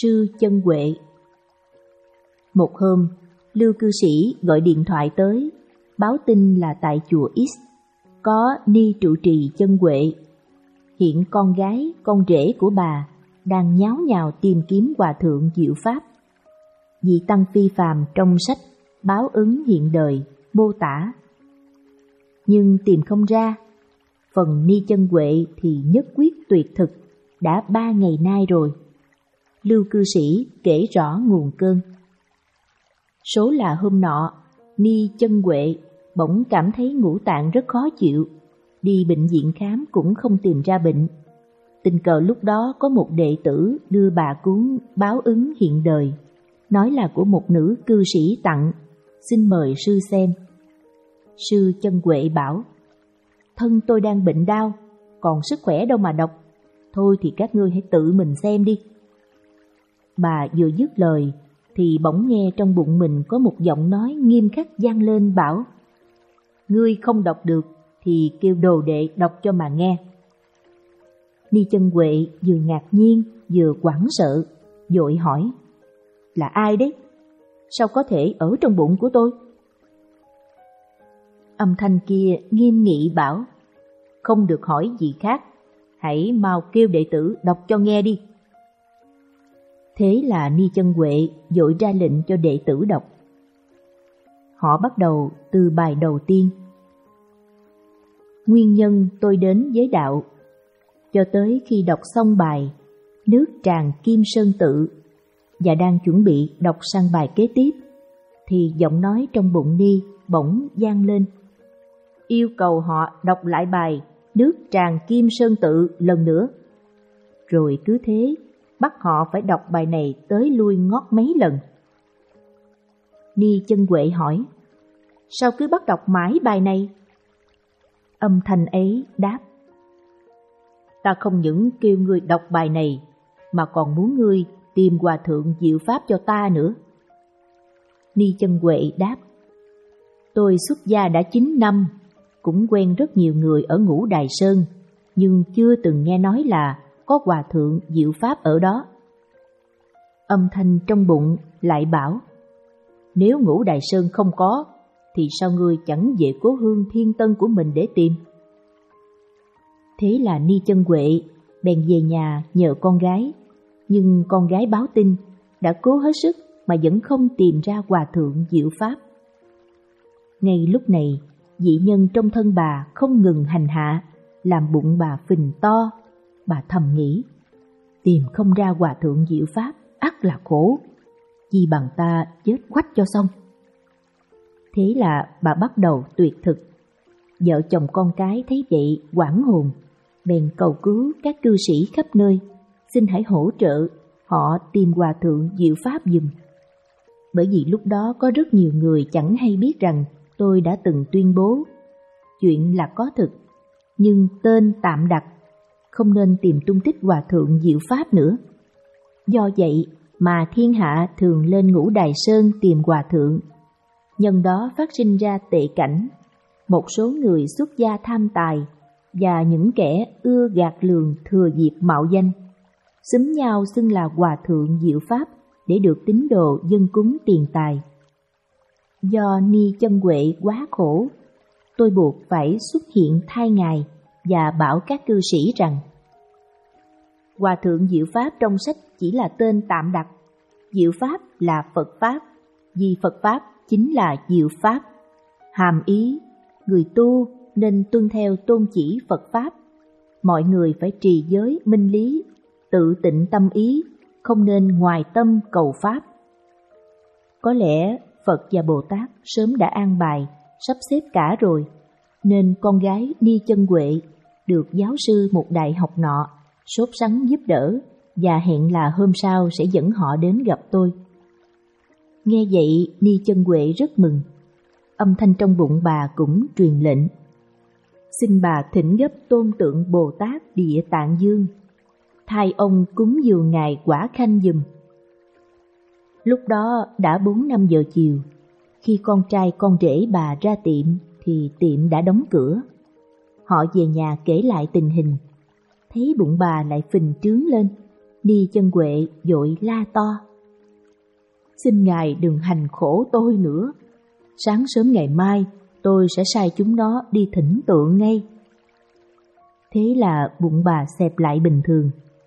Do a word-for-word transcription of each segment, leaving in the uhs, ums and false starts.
Sư Chân Huệ. Một hôm, Lưu cư sĩ gọi điện thoại tới, báo tin là tại chùa X có ni trụ trì Chân Huệ. Hiện con gái, con rể của bà đang nháo nhào tìm kiếm hòa thượng diệu pháp. Vị tăng phi phàm trong sách Báo ứng hiện đời mô tả, nhưng tìm không ra. Phần ni Chân Huệ thì nhất quyết tuyệt thực, đã ba ngày nay rồi. Lưu cư sĩ kể rõ nguồn cơn. Số là hôm nọ, ni Chân Huệ bỗng cảm thấy ngũ tạng rất khó chịu, đi bệnh viện khám cũng không tìm ra bệnh. Tình cờ lúc đó có một đệ tử đưa bà cuốn Báo ứng hiện đời, nói là của một nữ cư sĩ tặng, xin mời sư xem. Sư Chân Huệ bảo: thân tôi đang bệnh đau, còn sức khỏe đâu mà đọc, thôi thì các ngươi hãy tự mình xem đi. Bà vừa dứt lời thì bỗng nghe trong bụng mình có một giọng nói nghiêm khắc vang lên bảo: ngươi không đọc được thì kêu đồ đệ đọc cho mà nghe. Ni Chân Huệ vừa ngạc nhiên vừa hoảng sợ, vội hỏi: là ai đấy? Sao có thể ở trong bụng của tôi? Âm thanh kia nghiêm nghị bảo: không được hỏi gì khác, hãy mau kêu đệ tử đọc cho nghe đi. Thế là Ni Chân Huệ vội ra lệnh cho đệ tử đọc. Họ bắt đầu từ bài đầu tiên: nguyên nhân tôi đến với đạo, cho tới khi đọc xong bài Nước tràn Kim Sơn Tự và đang chuẩn bị đọc sang bài kế tiếp, thì giọng nói trong bụng Ni bỗng vang lên, yêu cầu họ đọc lại bài Nước tràn Kim Sơn Tự lần nữa. Rồi cứ thế bắt họ phải đọc bài này tới lui ngót mấy lần. Ni Chân Huệ hỏi: sao cứ bắt đọc mãi bài này? Âm thanh ấy đáp: ta không những kêu ngươi đọc bài này, mà còn muốn ngươi tìm hòa thượng diệu pháp cho ta nữa. Ni Chân Huệ đáp: tôi xuất gia đã chín năm, cũng quen rất nhiều người ở Ngũ Đài Sơn, nhưng chưa từng nghe nói là có hòa thượng diệu pháp ở đó. Âm thanh trong bụng lại bảo: nếu Ngũ Đài Sơn không có, thì sao ngươi chẳng về cố hương Thiên Tân của mình để tìm? Thế là Ni Chân Huệ bèn về nhà nhờ con gái, nhưng con gái báo tin đã cố hết sức mà vẫn không tìm ra hòa thượng diệu pháp. Ngay lúc này, dị nhân trong thân bà không ngừng hành hạ, làm bụng bà phình to. Bà thầm nghĩ: tìm không ra hòa thượng diệu pháp ắt là khổ, chi bằng ta chết quách cho xong. Thế là bà bắt đầu tuyệt thực. Vợ chồng con cái thấy vậy hoảng hồn, bèn cầu cứu các cư sĩ khắp nơi, xin hãy hỗ trợ họ tìm hòa thượng diệu pháp giùm. Bởi vì lúc đó có rất nhiều người chẳng hay biết rằng tôi đã từng tuyên bố chuyện là có thực, nhưng tên tạm đặt, không nên tìm tung tích hòa thượng diệu pháp nữa. Do vậy mà thiên hạ thường lên Ngũ Đài Sơn tìm hòa thượng. Nhân đó phát sinh ra tệ cảnh, một số người xuất gia tham tài và những kẻ ưa gạt lường thừa dịp mạo danh, xúm nhau xưng là hòa thượng diệu pháp để được tín đồ dâng cúng tiền tài. Do Ni Chân Huệ quá khổ, tôi buộc phải xuất hiện thay ngài và bảo các cư sĩ rằng hòa thượng diệu pháp trong sách chỉ là tên tạm đặt, diệu pháp là Phật pháp, vì Phật pháp chính là diệu pháp. Hàm ý người tu nên tuân theo tôn chỉ Phật pháp. Mọi người phải trì giới minh lý, tự tịnh tâm ý, không nên ngoài tâm cầu pháp. Có lẽ Phật và Bồ Tát sớm đã an bài, sắp xếp cả rồi, nên con gái Ni Chân Huệ được giáo sư một đại học nọ sốt sắng giúp đỡ và hẹn là hôm sau sẽ dẫn họ đến gặp tôi. Nghe vậy, Ni Chân Huệ rất mừng. Âm thanh trong bụng bà cũng truyền lệnh: xin bà thỉnh gấp tôn tượng Bồ Tát Địa Tạng Dương, thay ông cúng dường ngài quả khanh giùm. Lúc đó đã bốn năm giờ chiều. Khi con trai con rể bà ra tiệm thì tiệm đã đóng cửa. Họ về nhà kể lại tình hình, thấy bụng bà lại phình trướng lên, Ni Chân Huệ vội la to: "Xin ngài đừng hành khổ tôi nữa. Sáng sớm ngày mai tôi sẽ sai chúng nó đi thỉnh tượng ngay." Thế là bụng bà xẹp lại bình thường.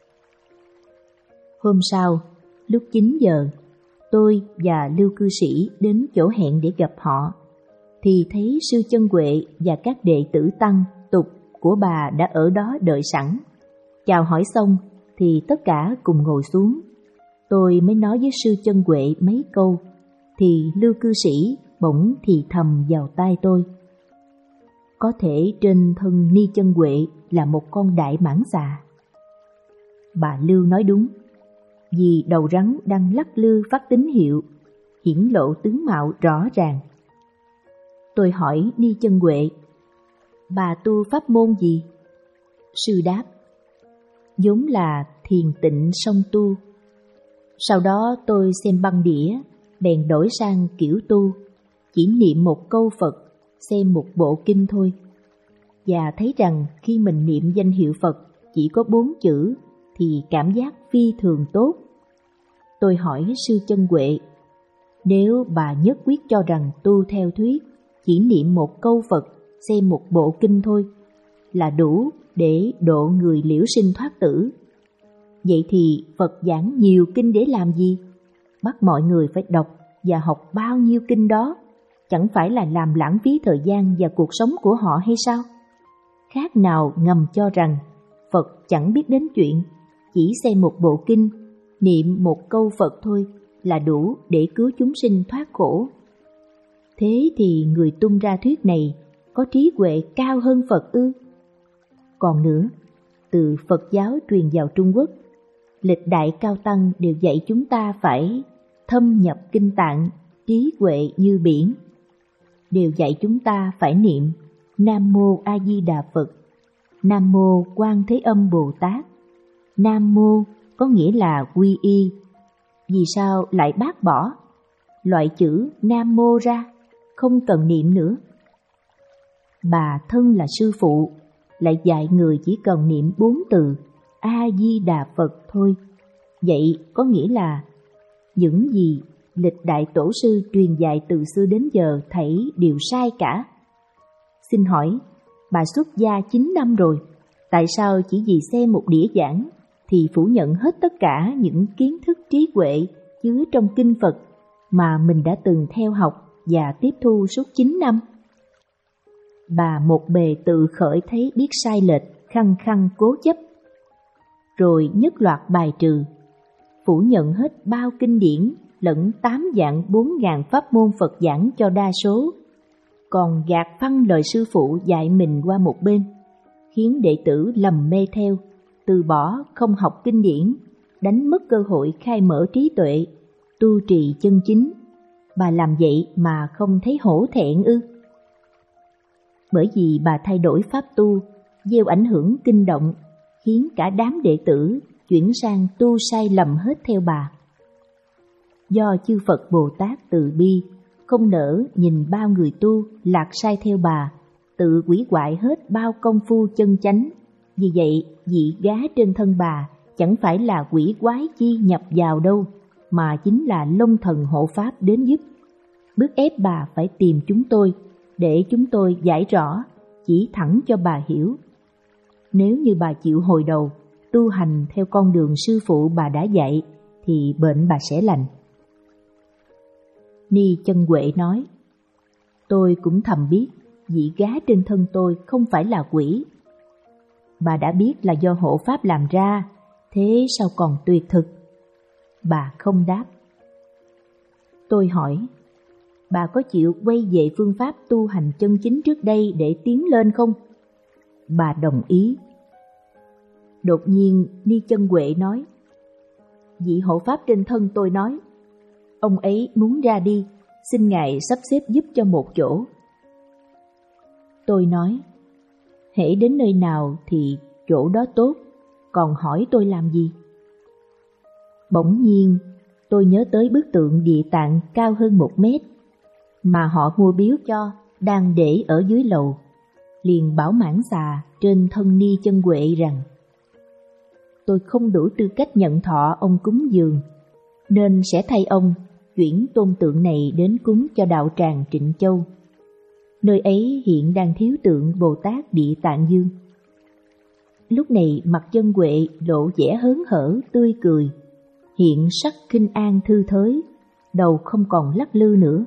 Hôm sau, lúc chín giờ, tôi và Lưu cư sĩ đến chỗ hẹn để gặp họ, thì thấy sư Chân Huệ và các đệ tử tăng tục của bà đã ở đó đợi sẵn. Chào hỏi xong thì tất cả cùng ngồi xuống. Tôi mới nói với sư Chân Huệ mấy câu, thì Lưu cư sĩ bỗng thì thầm vào tai tôi: "Có thể trên thân Ni Chân Huệ là một con đại mãng xà." Bà Lưu nói đúng, vì đầu rắn đang lắc lư phát tín hiệu, hiển lộ tướng mạo rõ ràng. Tôi hỏi Ni Chân Huệ: "Bà tu pháp môn gì?" Sư đáp: "vốn là thiền tịnh song tu." Sau đó tôi xem băng đĩa, bèn đổi sang kiểu tu, chỉ niệm một câu Phật, xem một bộ kinh thôi, và thấy rằng khi mình niệm danh hiệu Phật chỉ có bốn chữ thì cảm giác phi thường tốt. Tôi hỏi sư Chân Huệ: "Nếu bà nhất quyết cho rằng tu theo thuyết chỉ niệm một câu Phật, xem một bộ kinh thôi là đủ để độ người liễu sinh thoát tử, vậy thì Phật giảng nhiều kinh để làm gì? Bắt mọi người phải đọc và học bao nhiêu kinh đó, chẳng phải là làm lãng phí thời gian và cuộc sống của họ hay sao? Khác nào ngầm cho rằng Phật chẳng biết đến chuyện chỉ xem một bộ kinh, niệm một câu Phật thôi là đủ để cứu chúng sinh thoát khổ. Thế thì người tung ra thuyết này có trí huệ cao hơn Phật ư? Còn nữa, từ Phật giáo truyền vào Trung Quốc, lịch đại cao tăng đều dạy chúng ta phải thâm nhập kinh tạng, trí huệ như biển. Đều dạy chúng ta phải niệm Nam Mô A Di Đà Phật, Nam Mô Quan Thế Âm Bồ Tát. Nam Mô có nghĩa là quy y. Vì sao lại bác bỏ, loại chữ Nam Mô ra, không cần niệm nữa? Bà thân là sư phụ, lại dạy người chỉ cần niệm bốn từ A Di Đà Phật thôi. Vậy có nghĩa là những gì lịch đại tổ sư truyền dạy từ xưa đến giờ thảy đều sai cả. Xin hỏi, bà xuất gia chín năm rồi, tại sao chỉ vì xem một đĩa giảng thì phủ nhận hết tất cả những kiến thức trí huệ chứa trong kinh Phật mà mình đã từng theo học và tiếp thu suốt chín năm? Bà một bề tự khởi thấy biết sai lệch, khăng khăng cố chấp, rồi nhất loạt bài trừ, phủ nhận hết bao kinh điển lẫn tám dạng bốn ngàn pháp môn Phật giảng cho đa số, còn gạt phăng lời sư phụ dạy mình qua một bên, khiến đệ tử lầm mê theo, từ bỏ không học kinh điển, đánh mất cơ hội khai mở trí tuệ, tu trì chân chính. Bà làm vậy mà không thấy hổ thẹn ư? Bởi vì bà thay đổi pháp tu, gieo ảnh hưởng kinh động, khiến cả đám đệ tử chuyển sang tu sai lầm hết theo bà. Do chư Phật Bồ Tát từ bi, không nỡ nhìn bao người tu lạc sai theo bà, tự hủy hoại hết bao công phu chân chánh. Vì vậy, vị gá trên thân bà chẳng phải là quỷ quái chi nhập vào đâu, mà chính là Long Thần hộ pháp đến giúp, bức ép bà phải tìm chúng tôi, để chúng tôi giải rõ, chỉ thẳng cho bà hiểu. Nếu như bà chịu hồi đầu, tu hành theo con đường sư phụ bà đã dạy, thì bệnh bà sẽ lành. Ni Chân Huệ nói: "Tôi cũng thầm biết vị gá trên thân tôi không phải là quỷ. Bà đã biết là do hộ pháp làm ra, thế sao còn tuyệt thực?" Bà không đáp. Tôi hỏi: "Bà có chịu quay về phương pháp tu hành chân chính trước đây để tiến lên không?" Bà đồng ý. Đột nhiên Ni Chân Huệ nói: "Vị hộ pháp trên thân tôi nói, ông ấy muốn ra đi, xin ngài sắp xếp giúp cho một chỗ." Tôi nói: "Hễ đến nơi nào thì chỗ đó tốt, còn hỏi tôi làm gì?" Bỗng nhiên tôi nhớ tới bức tượng Địa Tạng cao hơn một mét mà họ mua biếu cho, đang để ở dưới lầu, liền bảo mãn xà trên thân Ni Chân Huệ rằng: tôi không đủ tư cách nhận thọ ông cúng dường, nên sẽ thay ông chuyển tôn tượng này đến cúng cho đạo tràng Trịnh Châu. Nơi ấy hiện đang thiếu tượng Bồ Tát Địa Tạng Dương. Lúc này mặt Chân Huệ lộ vẻ hớn hở tươi cười, hiện sắc khinh an thư thới, đầu không còn lắc lư nữa.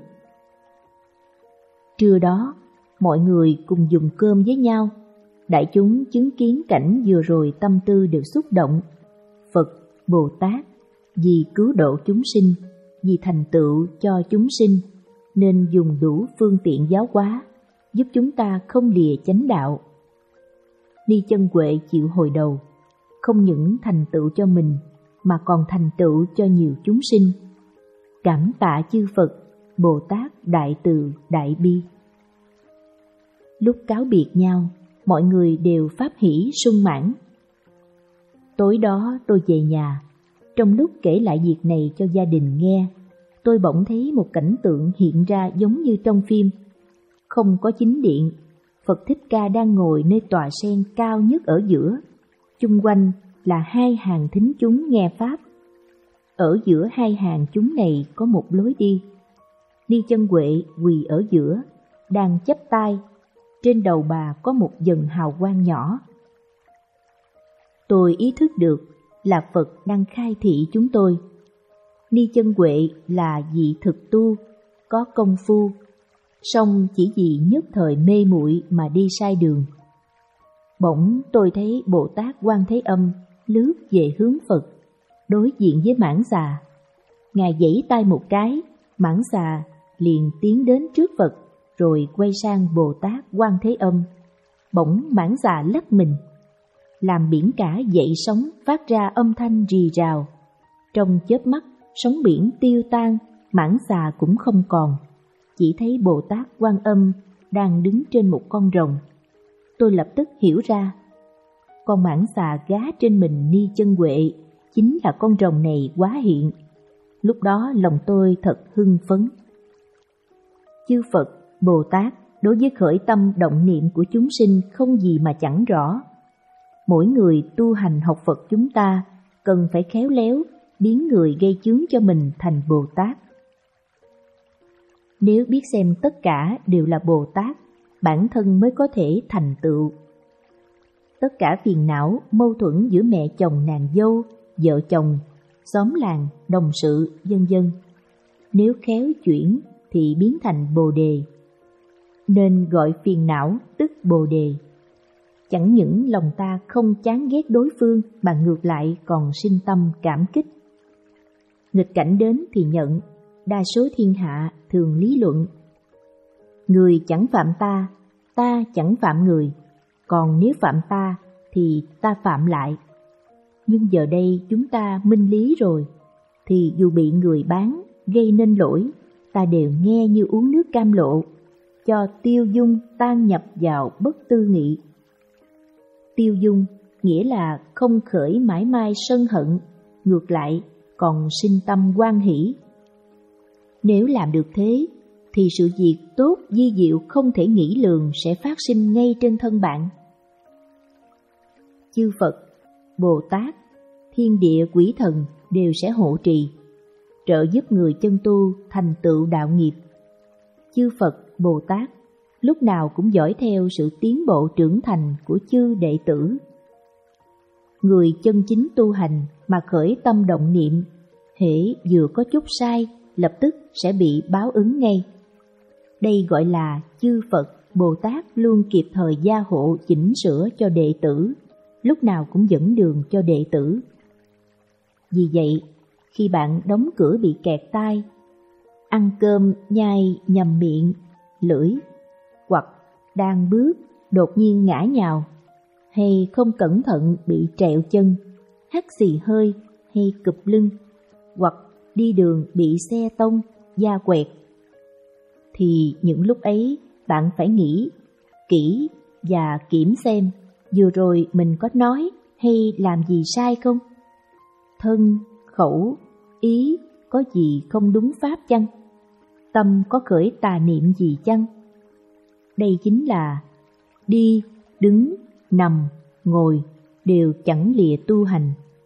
Trưa đó, mọi người cùng dùng cơm với nhau. Đại chúng chứng kiến cảnh vừa rồi tâm tư đều xúc động. Phật, Bồ Tát vì cứu độ chúng sinh, vì thành tựu cho chúng sinh, nên dùng đủ phương tiện giáo hóa, giúp chúng ta không lìa chánh đạo. Ni Chân Huệ chịu hồi đầu, không những thành tựu cho mình, mà còn thành tựu cho nhiều chúng sinh. Cảm tạ chư Phật, Bồ Tát đại từ đại bi. Lúc cáo biệt nhau, mọi người đều pháp hỷ sung mãn. Tối đó tôi về nhà, trong lúc kể lại việc này cho gia đình nghe, tôi bỗng thấy một cảnh tượng hiện ra giống như trong phim. Không có chính điện, Phật Thích Ca đang ngồi nơi tòa sen cao nhất ở giữa, chung quanh là hai hàng thính chúng nghe pháp. Ở giữa hai hàng chúng này có một lối đi. Ni Chân Huệ quỳ ở giữa, đang chắp tay, trên đầu bà có một dần hào quang nhỏ. Tôi ý thức được là Phật đang khai thị chúng tôi. Ni Chân Huệ là vị thực tu, có công phu, song chỉ vì nhất thời mê muội mà đi sai đường. Bỗng tôi thấy Bồ Tát Quan Thế Âm lướt về hướng Phật, đối diện với Mãn Xà. Ngài giãy tay một cái, Mãn Xà liền tiến đến trước Phật, rồi quay sang Bồ Tát Quan Thế Âm. Bỗng Mãn Xà lắc mình, làm biển cả dậy sóng phát ra âm thanh rì rào. Trong chớp mắt, sóng biển tiêu tan, Mãn Xà cũng không còn. Chỉ thấy Bồ Tát Quan Âm đang đứng trên một con rồng. Tôi lập tức hiểu ra, con Mãn Xà gá trên mình Ni Chân Huệ chính là con rồng này hóa hiện. Lúc đó lòng tôi thật hưng phấn. Chư Phật, Bồ Tát đối với khởi tâm động niệm của chúng sinh không gì mà chẳng rõ. Mỗi người tu hành học Phật chúng ta cần phải khéo léo biến người gây chướng cho mình thành Bồ Tát. Nếu biết xem tất cả đều là Bồ Tát, bản thân mới có thể thành tựu. Tất cả phiền não, mâu thuẫn giữa mẹ chồng nàng dâu, vợ chồng, xóm làng, đồng sự, vân vân, nếu khéo chuyển thì biến thành Bồ Đề. Nên gọi phiền não tức Bồ Đề. Chẳng những lòng ta không chán ghét đối phương mà ngược lại còn sinh tâm cảm kích. Nghịch cảnh đến thì nhận, đa số thiên hạ thường lý luận. Người chẳng phạm ta, ta chẳng phạm người, còn nếu phạm ta thì ta phạm lại. Nhưng giờ đây chúng ta minh lý rồi, thì dù bị người bán gây nên lỗi, ta đều nghe như uống nước cam lộ, cho tiêu dung tan nhập vào bất tư nghị. Tiêu dung nghĩa là không khởi mãi mai sân hận, ngược lại còn sinh tâm hoan hỷ. Nếu làm được thế, thì sự việc tốt vi diệu không thể nghĩ lường sẽ phát sinh ngay trên thân bạn. Chư Phật, Bồ Tát, thiên địa quỷ thần đều sẽ hộ trì, trợ giúp người chân tu thành tựu đạo nghiệp. Chư Phật, Bồ Tát lúc nào cũng dõi theo sự tiến bộ trưởng thành của chư đệ tử. Người chân chính tu hành mà khởi tâm động niệm, hễ vừa có chút sai, lập tức sẽ bị báo ứng ngay. Đây gọi là chư Phật, Bồ Tát luôn kịp thời gia hộ chỉnh sửa cho đệ tử, lúc nào cũng dẫn đường cho đệ tử. Vì vậy, khi bạn đóng cửa bị kẹt tai, ăn cơm nhai nhầm miệng, lưỡi, hoặc đang bước đột nhiên ngã nhào, hay không cẩn thận bị trẹo chân, hắt xì hơi hay cụp lưng, hoặc đi đường bị xe tông, da quẹt, thì những lúc ấy bạn phải nghĩ kỹ và kiểm xem vừa rồi mình có nói hay làm gì sai không? Thân, khẩu, ý có gì không đúng pháp chăng? Tâm có khởi tà niệm gì chăng? Đây chính là đi, đứng, nằm, ngồi đều chẳng lìa tu hành,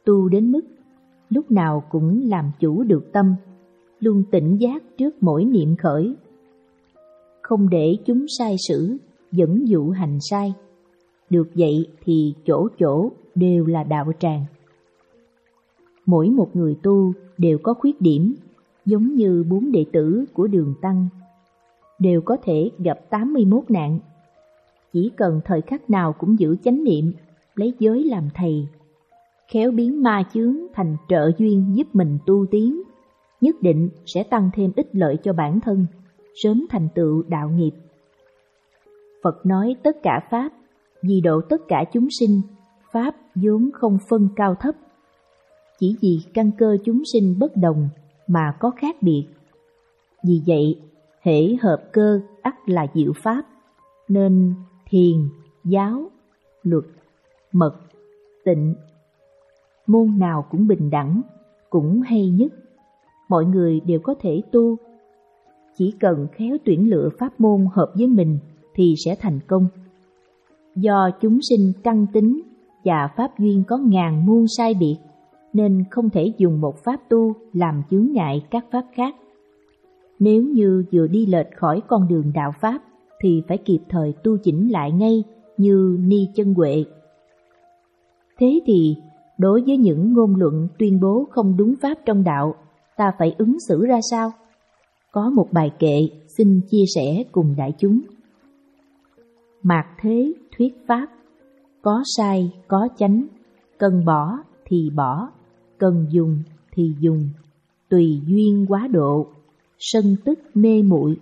tu đến mức lúc nào cũng làm chủ được tâm, luôn tỉnh giác trước mỗi niệm khởi, không để chúng sai sử, dẫn dụ hành sai. Được vậy thì chỗ chỗ đều là đạo tràng. Mỗi một người tu đều có khuyết điểm, giống như bốn đệ tử của Đường Tăng, đều có thể gặp tám mươi mốt nạn. Chỉ cần thời khắc nào cũng giữ chánh niệm, lấy giới làm thầy, khéo biến ma chướng thành trợ duyên giúp mình tu tiến, nhất định sẽ tăng thêm ích lợi cho bản thân, sớm thành tựu đạo nghiệp. Phật nói tất cả Pháp, vì độ tất cả chúng sinh, Pháp vốn không phân cao thấp. Chỉ vì căn cơ chúng sinh bất đồng mà có khác biệt. Vì vậy, hễ hợp cơ ắt là diệu Pháp, nên thiền, giáo, luật, mật, tịnh, môn nào cũng bình đẳng, cũng hay nhất. Mọi người đều có thể tu, chỉ cần khéo tuyển lựa pháp môn hợp với mình thì sẽ thành công. Do chúng sinh căn tính và pháp duyên có ngàn muôn sai biệt, nên không thể dùng một pháp tu làm chướng ngại các pháp khác. Nếu như vừa đi lệch khỏi con đường đạo pháp thì phải kịp thời tu chỉnh lại ngay như Ni Chân Huệ. Thế thì đối với những ngôn luận tuyên bố không đúng pháp trong đạo, ta phải ứng xử ra sao? Có một bài kệ xin chia sẻ cùng đại chúng. Mạt thế thuyết pháp, có sai có chánh, cần bỏ thì bỏ, cần dùng thì dùng, tùy duyên quá độ, sân tức mê muội.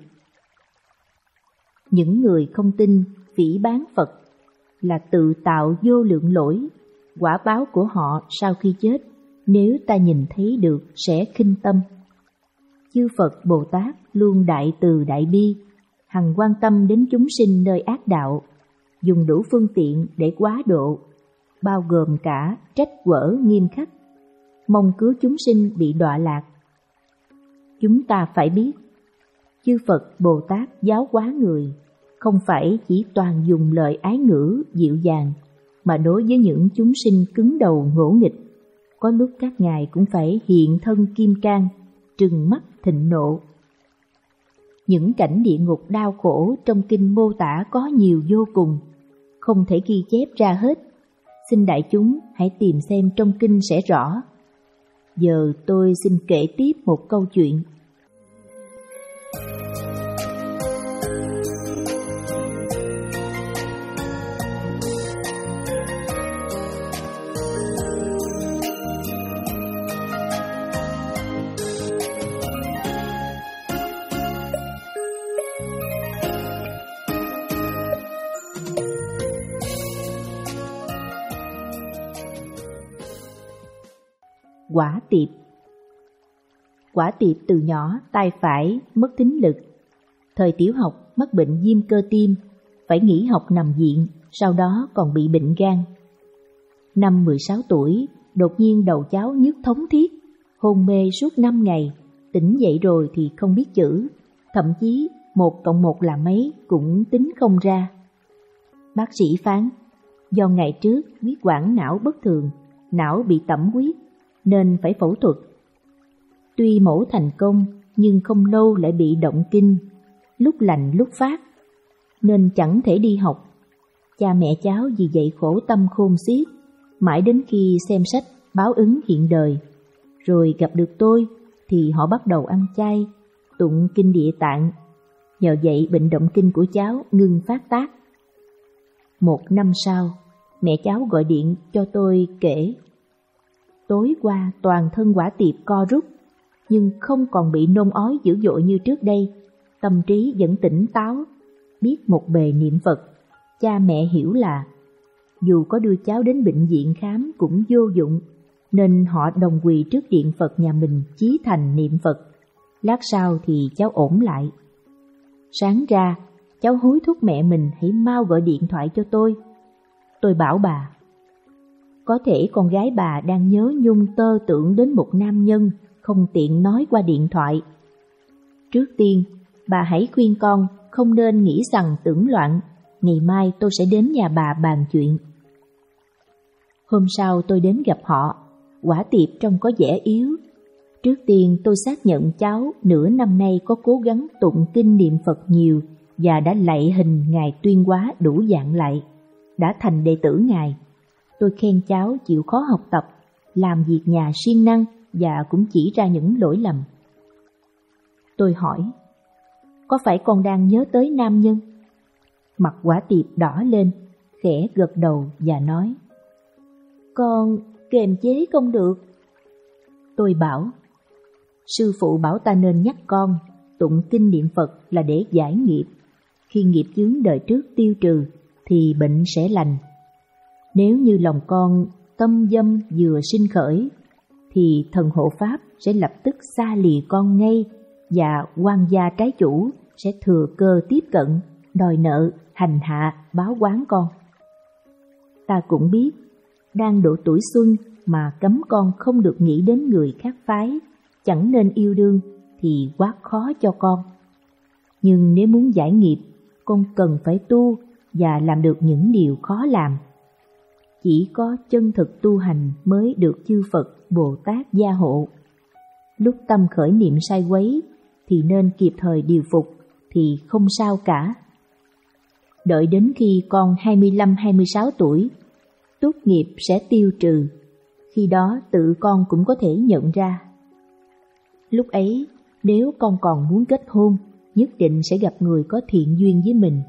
Những người không tin phỉ báng Phật là tự tạo vô lượng lỗi, quả báo của họ sau khi chết nếu ta nhìn thấy được sẽ khinh tâm. Chư Phật Bồ Tát luôn đại từ đại bi, hằng quan tâm đến chúng sinh nơi ác đạo, dùng đủ phương tiện để quá độ, bao gồm cả trách quở nghiêm khắc, mong cứu chúng sinh bị đọa lạc. Chúng ta phải biết, chư Phật Bồ Tát giáo hóa người, không phải chỉ toàn dùng lời ái ngữ dịu dàng, mà đối với những chúng sinh cứng đầu ngỗ nghịch, có lúc các ngài cũng phải hiện thân kim cang, trừng mắt thịnh nộ. Những cảnh địa ngục đau khổ trong kinh mô tả có nhiều vô cùng, không thể ghi chép ra hết. Xin đại chúng hãy tìm xem trong kinh sẽ rõ. Giờ tôi xin kể tiếp một câu chuyện. Quả Tiệp. Quả Tiệp từ nhỏ tay phải mất thính lực, thời tiểu học mắc bệnh viêm cơ tim, phải nghỉ học nằm viện, sau đó còn bị bệnh gan. Năm mười sáu tuổi, đột nhiên đầu cháu nhức thống thiết, hôn mê suốt năm ngày, tỉnh dậy rồi thì không biết chữ, thậm chí một cộng một là mấy cũng tính không ra. Bác sĩ phán, do ngày trước huyết quản não bất thường, não bị tẩm huyết, nên phải phẫu thuật. Tuy mổ thành công, nhưng không lâu lại bị động kinh, lúc lành lúc phát, nên chẳng thể đi học. Cha mẹ cháu vì vậy khổ tâm khôn xiết, mãi đến khi xem sách báo ứng hiện đời, rồi gặp được tôi, thì họ bắt đầu ăn chay, tụng kinh Địa Tạng. Nhờ vậy bệnh động kinh của cháu ngừng phát tác. Một năm sau, mẹ cháu gọi điện cho tôi kể, tối qua toàn thân Quả Tiệp co rút, nhưng không còn bị nôn ói dữ dội như trước đây, tâm trí vẫn tỉnh táo, biết một bề niệm Phật. Cha mẹ hiểu là dù có đưa cháu đến bệnh viện khám cũng vô dụng, nên họ đồng quỳ trước điện Phật nhà mình chí thành niệm Phật. Lát sau thì cháu ổn lại. Sáng ra, cháu hối thúc mẹ mình hãy mau gọi điện thoại cho tôi. Tôi bảo bà, có thể con gái bà đang nhớ nhung tơ tưởng đến một nam nhân, không tiện nói qua điện thoại. Trước tiên, bà hãy khuyên con không nên nghĩ rằng tưởng loạn, ngày mai tôi sẽ đến nhà bà bàn chuyện. Hôm sau tôi đến gặp họ, Quả Tiệp trông có vẻ yếu. Trước tiên tôi xác nhận cháu nửa năm nay có cố gắng tụng kinh niệm Phật nhiều và đã lạy hình Ngài Tuyên Hóa đủ dạng lại, đã thành đệ tử Ngài. Tôi khen cháu chịu khó học tập, làm việc nhà siêng năng và cũng chỉ ra những lỗi lầm. Tôi hỏi, có phải con đang nhớ tới nam nhân? Mặt Quả Tiệp đỏ lên, khẽ gật đầu và nói, con kiềm chế không được. Tôi bảo, sư phụ bảo ta nên nhắc con, tụng kinh niệm Phật là để giải nghiệp. Khi nghiệp chướng đời trước tiêu trừ thì bệnh sẽ lành. Nếu như lòng con tâm dâm vừa sinh khởi, thì thần hộ pháp sẽ lập tức xa lìa con ngay, và quan gia trái chủ sẽ thừa cơ tiếp cận, đòi nợ, hành hạ, báo oán con. Ta cũng biết, đang độ tuổi xuân mà cấm con không được nghĩ đến người khác phái, chẳng nên yêu đương thì quá khó cho con. Nhưng nếu muốn giải nghiệp, con cần phải tu và làm được những điều khó làm. Chỉ có chân thực tu hành mới được chư Phật, Bồ Tát gia hộ. Lúc tâm khởi niệm sai quấy thì nên kịp thời điều phục, thì không sao cả. Đợi đến khi con hai mươi lăm hai mươi sáu tuổi, túc nghiệp sẽ tiêu trừ, khi đó tự con cũng có thể nhận ra. Lúc ấy, nếu con còn muốn kết hôn, nhất định sẽ gặp người có thiện duyên với mình.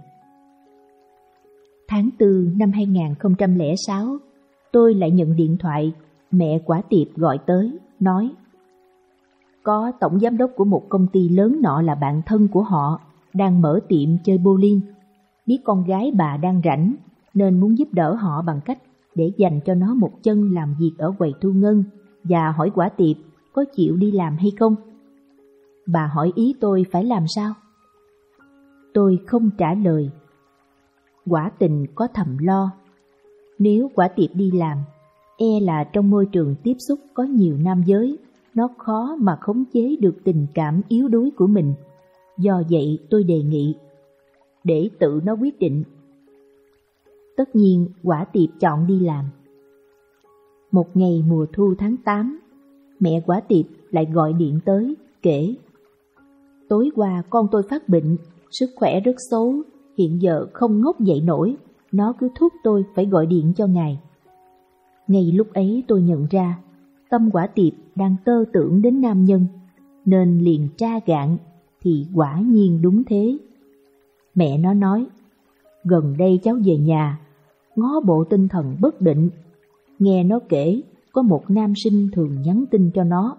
Tháng tư năm hai nghìn không trăm lẻ sáu, tôi lại nhận điện thoại, mẹ Quả Tiệp gọi tới, nói, có tổng giám đốc của một công ty lớn nọ là bạn thân của họ, đang mở tiệm chơi bowling. Biết con gái bà đang rảnh, nên muốn giúp đỡ họ bằng cách để dành cho nó một chân làm việc ở quầy thu ngân, và hỏi Quả Tiệp có chịu đi làm hay không. Bà hỏi ý tôi phải làm sao? Tôi không trả lời. Quả tình có thầm lo, nếu Quả Tiệp đi làm, e là trong môi trường tiếp xúc có nhiều nam giới, nó khó mà khống chế được tình cảm yếu đuối của mình. Do vậy tôi đề nghị, để tự nó quyết định. Tất nhiên Quả Tiệp chọn đi làm. Một ngày mùa thu tháng tám, mẹ Quả Tiệp lại gọi điện tới, kể, tối qua con tôi phát bệnh, sức khỏe rất xấu, hiện giờ không ngóc dậy nổi, nó cứ thúc tôi phải gọi điện cho ngài. Ngay lúc ấy tôi nhận ra, tâm Quả Tiệp đang tơ tưởng đến nam nhân, nên liền tra gạn, thì quả nhiên đúng thế. Mẹ nó nói, gần đây cháu về nhà, ngó bộ tinh thần bất định, nghe nó kể có một nam sinh thường nhắn tin cho nó.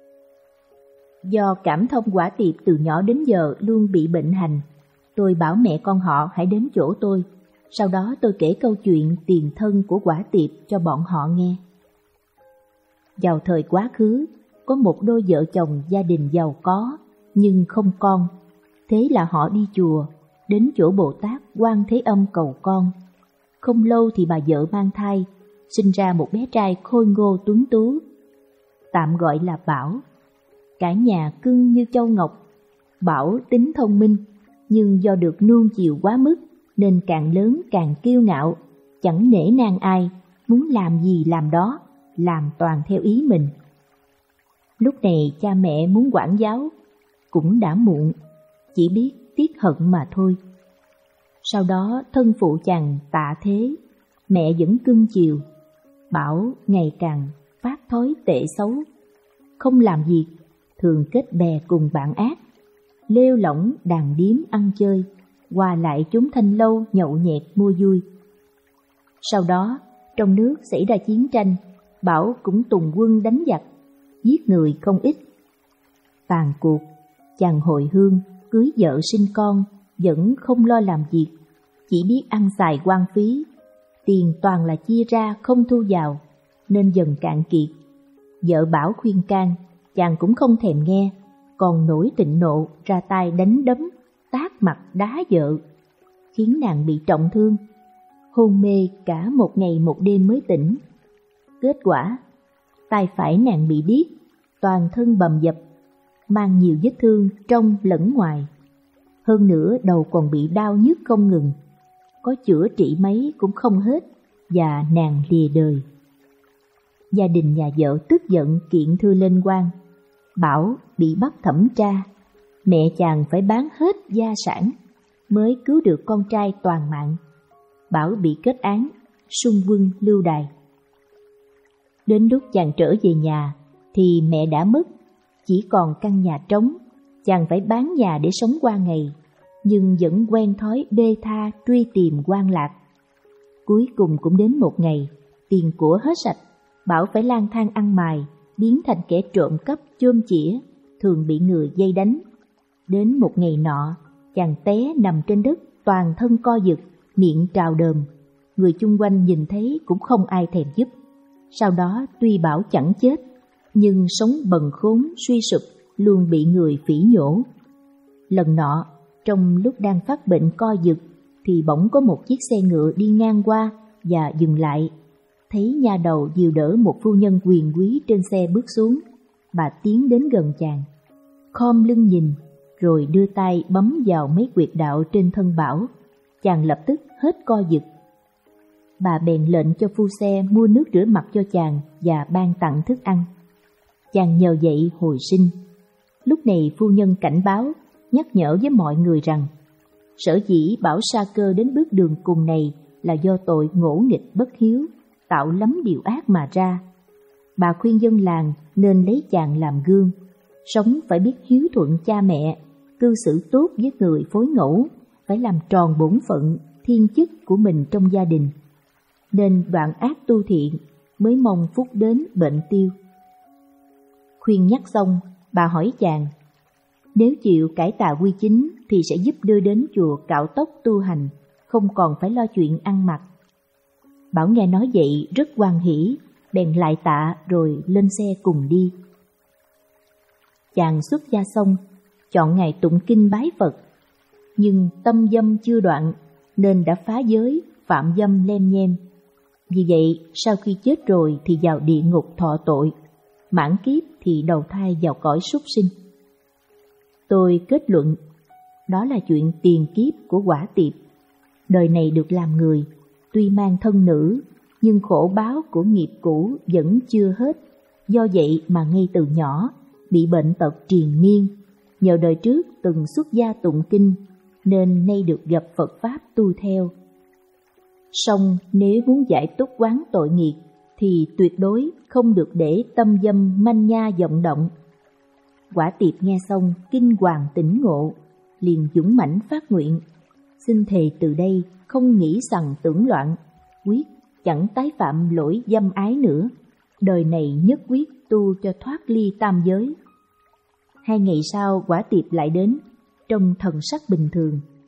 Do cảm thông Quả Tiệp từ nhỏ đến giờ luôn bị bệnh hành, tôi bảo mẹ con họ hãy đến chỗ tôi, sau đó tôi kể câu chuyện tiền thân của Quả Tiệp cho bọn họ nghe. Vào thời quá khứ, có một đôi vợ chồng gia đình giàu có, nhưng không con. Thế là họ đi chùa, đến chỗ Bồ Tát Quan Thế Âm cầu con. Không lâu thì bà vợ mang thai, sinh ra một bé trai khôi ngô tuấn tú, tạm gọi là Bảo. Cả nhà cưng như châu ngọc. Bảo tính thông minh, nhưng do được nuông chiều quá mức nên càng lớn càng kiêu ngạo, chẳng nể nang ai, muốn làm gì làm đó, làm toàn theo ý mình. Lúc này cha mẹ muốn quản giáo, cũng đã muộn, chỉ biết tiếc hận mà thôi. Sau đó thân phụ chàng tạ thế, mẹ vẫn cưng chiều. Bảo ngày càng phát thói tệ xấu, không làm việc, thường kết bè cùng bạn ác, lêu lỏng đàn điếm ăn chơi, qua lại chúng thanh lâu nhậu nhẹt mua vui. Sau đó trong nước xảy ra chiến tranh, Bảo cũng tùng quân đánh giặc, giết người không ít. Tàn cuộc, chàng hồi hương, cưới vợ sinh con, vẫn không lo làm việc, chỉ biết ăn xài hoang phí, tiền toàn là chia ra không thu vào, nên dần cạn kiệt. Vợ Bảo khuyên can, chàng cũng không thèm nghe, còn nổi tịnh nộ ra tay đánh đấm, tát mặt đá vợ, khiến nàng bị trọng thương, hôn mê cả một ngày một đêm mới tỉnh. Kết quả, tay phải nàng bị điếc, toàn thân bầm dập, mang nhiều vết thương trong lẫn ngoài. Hơn nữa đầu còn bị đau nhức không ngừng, có chữa trị mấy cũng không hết, và nàng lìa đời. Gia đình nhà vợ tức giận kiện thư lên quan, bảo bị bắt thẩm tra, mẹ chàng phải bán hết gia sản mới cứu được con trai toàn mạng. Bảo bị kết án, xung quân lưu đày. Đến lúc chàng trở về nhà thì mẹ đã mất, chỉ còn căn nhà trống. Chàng phải bán nhà để sống qua ngày, nhưng vẫn quen thói bê tha truy tìm quan lạc. Cuối cùng cũng đến một ngày, tiền của hết sạch, Bảo phải lang thang ăn mày, biến thành kẻ trộm cắp chôm chĩa, thường bị người dây đánh. Đến một ngày nọ, chàng té nằm trên đất, toàn thân co giật, miệng trào đờm. Người chung quanh nhìn thấy cũng không ai thèm giúp. Sau đó tuy Bảo chẳng chết, nhưng sống bần khốn suy sụp, luôn bị người phỉ nhổ. Lần nọ, trong lúc đang phát bệnh co giật, thì bỗng có một chiếc xe ngựa đi ngang qua và dừng lại. Thấy nha đầu dìu đỡ một phu nhân quyền quý trên xe bước xuống, bà tiến đến gần chàng, khom lưng nhìn, rồi đưa tay bấm vào mấy quyệt đạo trên thân Bảo. Chàng lập tức hết co giật. Bà bèn lệnh cho phu xe mua nước rửa mặt cho chàng và ban tặng thức ăn. Chàng nhờ vậy hồi sinh. Lúc này phu nhân cảnh báo, nhắc nhở với mọi người rằng sở dĩ Bảo sa cơ đến bước đường cùng này là do tội ngỗ nghịch bất hiếu, tạo lắm điều ác mà ra. Bà khuyên dân làng nên lấy chàng làm gương, sống phải biết hiếu thuận cha mẹ, cư xử tốt với người phối ngẫu, phải làm tròn bổn phận, thiên chức của mình trong gia đình. Nên đoạn ác tu thiện, mới mong phúc đến bệnh tiêu. Khuyên nhắc xong, bà hỏi chàng, nếu chịu cải tà quy chính thì sẽ giúp đưa đến chùa cạo tóc tu hành, không còn phải lo chuyện ăn mặc. Bảo nghe nói vậy rất hoan hỉ, bèn lại tạ rồi lên xe cùng đi. Chàng xuất gia xong, chọn ngày tụng kinh bái Phật, nhưng tâm dâm chưa đoạn nên đã phá giới, phạm dâm lem nhem. Vì vậy sau khi chết rồi thì vào địa ngục thọ tội, mãn kiếp thì đầu thai vào cõi súc sinh. Tôi kết luận, đó là chuyện tiền kiếp của Quả Tiệp. Đời này được làm người, tuy mang thân nữ, nhưng khổ báo của nghiệp cũ vẫn chưa hết. Do vậy mà ngay từ nhỏ bị bệnh tật triền miên. Nhờ đời trước từng xuất gia tụng kinh nên nay được gặp Phật Pháp tu theo. Song nếu muốn giải túc quán tội nghiệp thì tuyệt đối không được để tâm dâm manh nha vọng động. Quả Tiệp nghe xong kinh hoàng tỉnh ngộ, liền dũng mãnh phát nguyện, xin thề từ đây không nghĩ rằng tưởng loạn, quyết chẳng tái phạm lỗi dâm ái nữa, đời này nhất quyết tu cho thoát ly tam giới. Hai ngày sau Quả Tiệp lại đến, trong thần sắc bình thường,